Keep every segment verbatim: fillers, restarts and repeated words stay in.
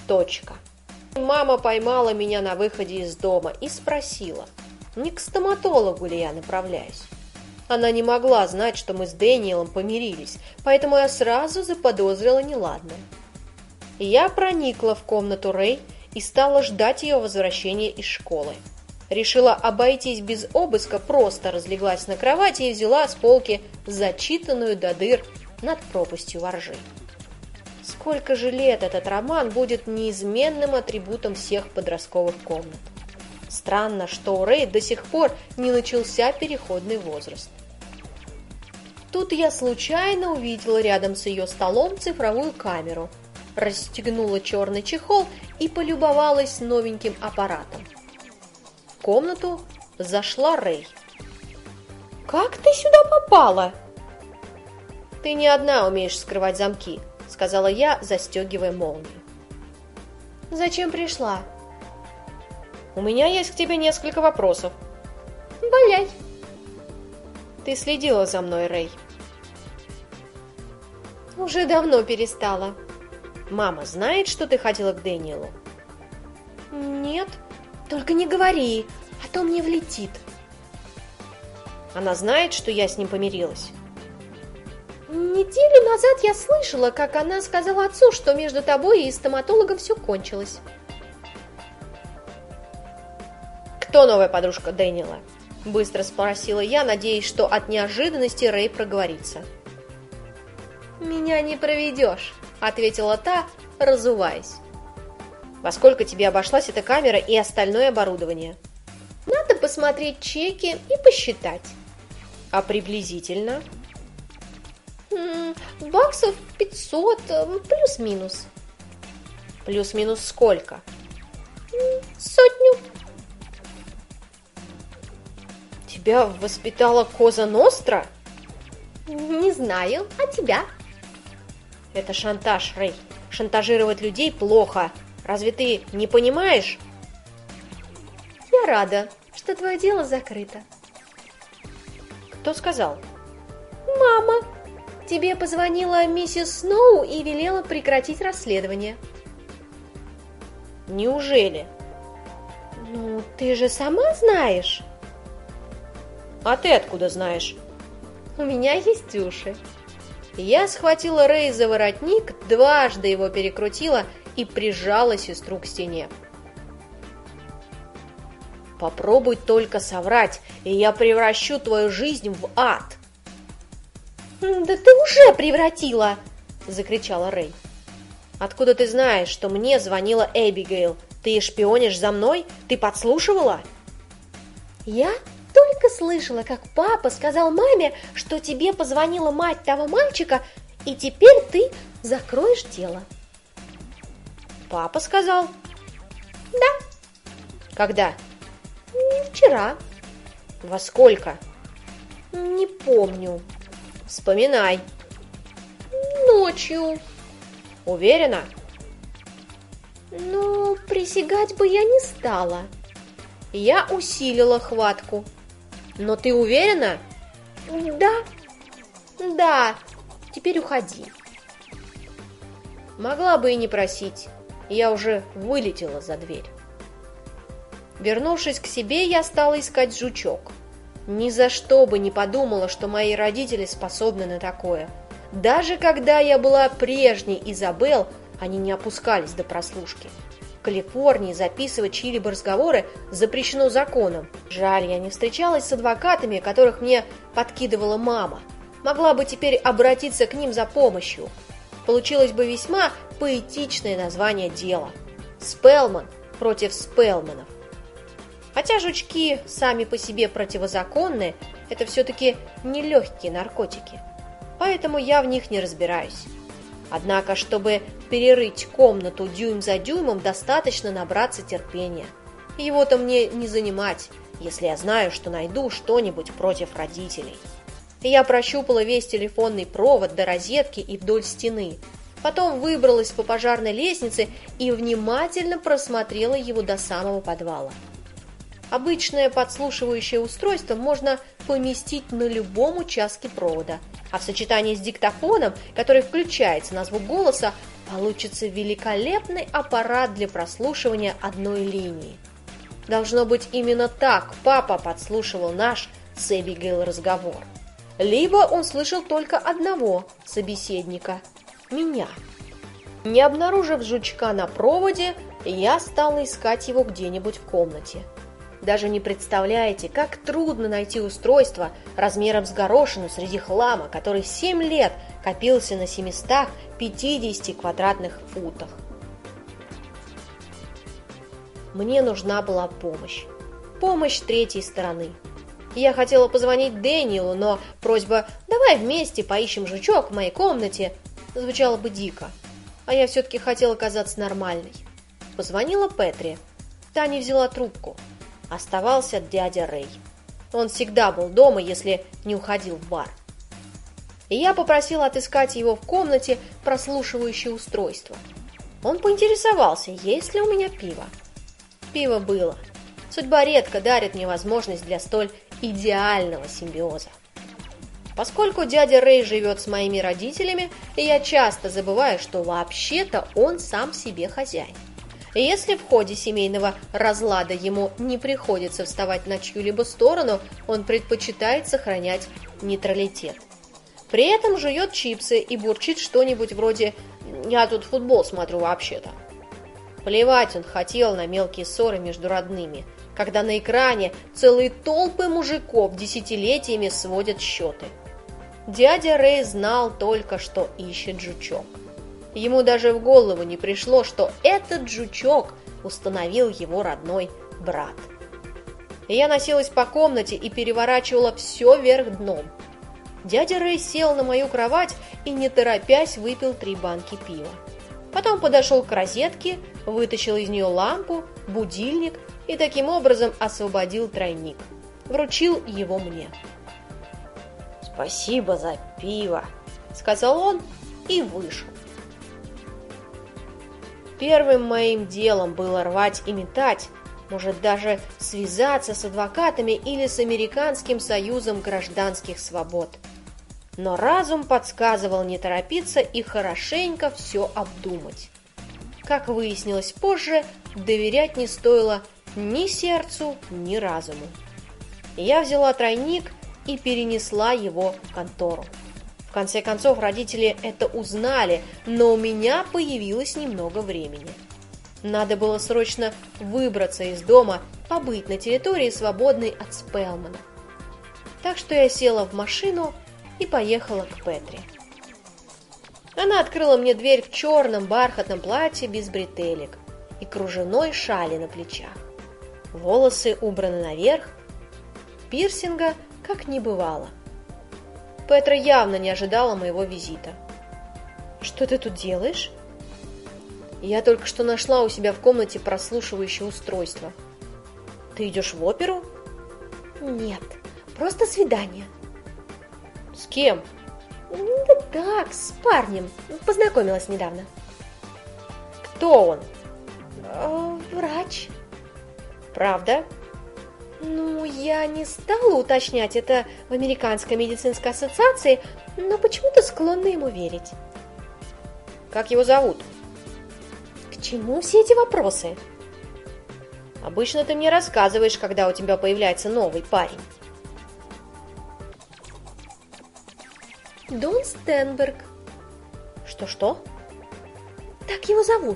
Точка. Мама поймала меня на выходе из дома и спросила, не к стоматологу ли я направляюсь. Она не могла знать, что мы с Дэниелом помирились, поэтому я сразу заподозрила неладное. Я проникла в комнату Рэй и стала ждать ее возвращения из школы. Решила обойтись без обыска, просто разлеглась на кровати и взяла с полки зачитанную до дыр «Над пропастью воржи». Сколько же лет этот роман будет неизменным атрибутом всех подростковых комнат. Странно, что у Рэй до сих пор не начался переходный возраст. Тут я случайно увидела рядом с ее столом цифровую камеру, расстегнула черный чехол и полюбовалась новеньким аппаратом. В комнату зашла Рэй. «Как ты сюда попала?» «Ты не одна умеешь скрывать замки», — сказала я, застегивая молнию. «Зачем пришла?» «У меня есть к тебе несколько вопросов». «Валяй!» «Ты следила за мной, Рэй?» «Уже давно перестала». «Мама знает, что ты ходила к Дэниелу?» «Нет, только не говори, а то мне влетит». «Она знает, что я с ним помирилась?» «Неделю назад я слышала, как она сказала отцу, что между тобой и стоматологом все кончилось». «Кто новая подружка Дэниела?» – быстро спросила я, надеясь, что от неожиданности Рэй проговорится. «Меня не проведешь», – ответила та, разуваясь. «Во сколько тебе обошлась эта камера и остальное оборудование?» «Надо посмотреть чеки и посчитать». «А приблизительно?» М-м, «Баксов пятьсот, плюс-минус». «Плюс-минус сколько?» М-м, «Сотню». «Тебя воспитала Коза Ностра?» «Не знаю, а тебя?» «Это шантаж, Рэй. Шантажировать людей плохо. Разве ты не понимаешь?» «Я рада, что твое дело закрыто». «Кто сказал?» «Мама. Тебе позвонила миссис Сноу и велела прекратить расследование». «Неужели?» «Ну, ты же сама знаешь». «А ты откуда знаешь?» «У меня есть уши». Я схватила Рэй за воротник, дважды его перекрутила и прижала сестру к стене. «Попробуй только соврать, и я превращу твою жизнь в ад!» «Да ты уже превратила!» – закричала Рэй. «Откуда ты знаешь, что мне звонила Эбигейл? Ты шпионишь за мной? Ты подслушивала?» «Я только слышала, как папа сказал маме, что тебе позвонила мать того мальчика, и теперь ты закроешь дело». «Папа сказал?» «Да». «Когда?» «Вчера». «Во сколько?» «Не помню». «Вспоминай». «Ночью». «Уверена?» «Ну, присягать бы я не стала». Я усилила хватку. «Но ты уверена?» «Да». «Да. Теперь уходи». Могла бы и не просить. Я уже вылетела за дверь. Вернувшись к себе, я стала искать жучок. Ни за что бы не подумала, что мои родители способны на такое. Даже когда я была прежней Изабелл, они не опускались до прослушки. В Калифорнии записывать чьи-либо разговоры запрещено законом. Жаль, я не встречалась с адвокатами, которых мне подкидывала мама. Могла бы теперь обратиться к ним за помощью. Получилось бы весьма поэтичное название дела. Спелман против Спелманов. Хотя жучки сами по себе противозаконны, это все-таки не легкие наркотики. Поэтому я в них не разбираюсь. Однако, чтобы перерыть комнату дюйм за дюймом, достаточно набраться терпения. Его-то мне не занимать, если я знаю, что найду что-нибудь против родителей. Я прощупала весь телефонный провод до розетки и вдоль стены. Потом выбралась по пожарной лестнице и внимательно просмотрела его до самого подвала. Обычное подслушивающее устройство можно поместить на любом участке провода, а в сочетании с диктофоном, который включается на звук голоса, получится великолепный аппарат для прослушивания одной линии. Должно быть, именно так папа подслушивал наш с Эбигейл разговор. Либо он слышал только одного собеседника – меня. Не обнаружив жучка на проводе, я стала искать его где-нибудь в комнате. Даже не представляете, как трудно найти устройство размером с горошину среди хлама, который семь лет копился на семистах пятидесяти квадратных футах. Мне нужна была помощь. Помощь третьей стороны. Я хотела позвонить Дэниелу, но просьба «давай вместе поищем жучок в моей комнате» звучала бы дико. А я все-таки хотела казаться нормальной. Позвонила Петри. Та не взяла трубку. Оставался дядя Рэй. Он всегда был дома, если не уходил в бар. И я попросила отыскать его в комнате прослушивающее устройство. Он поинтересовался, есть ли у меня пиво. Пиво было. Судьба редко дарит мне возможность для столь идеального симбиоза. Поскольку дядя Рэй живет с моими родителями, я часто забываю, что вообще-то он сам себе хозяин. И если в ходе семейного разлада ему не приходится вставать на чью-либо сторону, он предпочитает сохранять нейтралитет. При этом жует чипсы и бурчит что-нибудь вроде «я тут футбол смотрю вообще-то». Плевать он хотел на мелкие ссоры между родными, когда на экране целые толпы мужиков десятилетиями сводят счеты. Дядя Рэй знал только, что ищет жучок. Ему даже в голову не пришло, что этот жучок установил его родной брат. Я носилась по комнате и переворачивала все вверх дном. Дядя Рэй сел на мою кровать и, не торопясь, выпил три банки пива. Потом подошел к розетке, вытащил из нее лампу, будильник и таким образом освободил тройник. Вручил его мне. «Спасибо за пиво», — сказал он и вышел. Первым моим делом было рвать и метать, может даже связаться с адвокатами или с Американским союзом гражданских свобод. Но разум подсказывал не торопиться и хорошенько все обдумать. Как выяснилось позже, доверять не стоило ни сердцу, ни разуму. Я взяла тройник и перенесла его в контору. В конце концов, родители это узнали, но у меня появилось немного времени. Надо было срочно выбраться из дома, побыть на территории, свободной от Спелмана. Так что я села в машину и поехала к Петри. Она открыла мне дверь в черном бархатном платье без бретелек и кружевной шали на плечах. Волосы убраны наверх, пирсинга как не бывало. Петра явно не ожидала моего визита. «Что ты тут делаешь?» «Я только что нашла у себя в комнате прослушивающее устройство». «Ты идешь в оперу?» «Нет, просто свидание». «С кем?» «Да так, с парнем. Познакомилась недавно». «Кто он?» э, «Врач». «Правда?» «Ну, я не стала уточнять это в Американской медицинской ассоциации, но почему-то склонна ему верить». «Как его зовут?» «К чему все эти вопросы?» «Обычно ты мне рассказываешь, когда у тебя появляется новый парень». «Дон Стенберг». «Что-что?» «Так его зовут».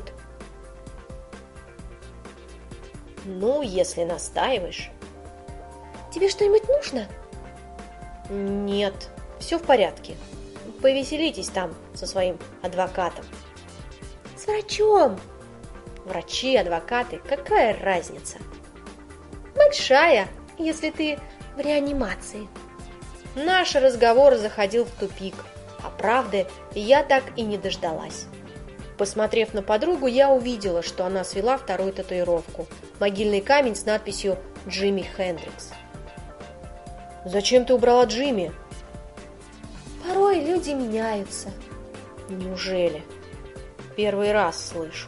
«Ну, если настаиваешь». «Тебе что-нибудь нужно?» «Нет, все в порядке. Повеселитесь там со своим адвокатом». «С врачом». «Врачи, адвокаты, какая разница?» «Большая, если ты в реанимации». Наш разговор заходил в тупик, а правды я так и не дождалась. Посмотрев на подругу, я увидела, что она свела вторую татуировку – могильный камень с надписью «Джимми Хендрикс». «Зачем ты убрала Джимми?» «Порой люди меняются». «Неужели? Первый раз слышу».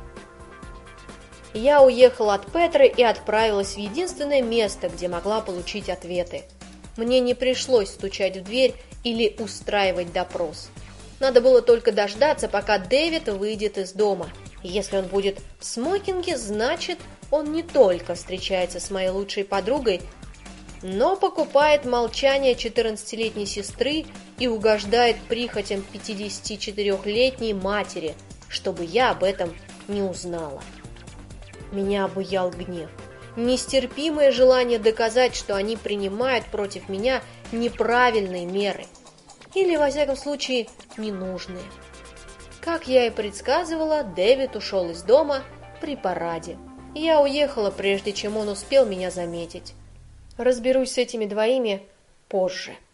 Я уехала от Петры и отправилась в единственное место, где могла получить ответы. Мне не пришлось стучать в дверь или устраивать допрос. Надо было только дождаться, пока Дэвид выйдет из дома. И если он будет в смокинге, значит, он не только встречается с моей лучшей подругой, но покупает молчание четырнадцатилетней сестры и угождает прихотям пятидесятичетырехлетней матери, чтобы я об этом не узнала. Меня обуял гнев. Нестерпимое желание доказать, что они принимают против меня неправильные меры. Или, во всяком случае, ненужные. Как я и предсказывала, Дэвид ушел из дома при параде. Я уехала, прежде чем он успел меня заметить. Разберусь с этими двоими позже.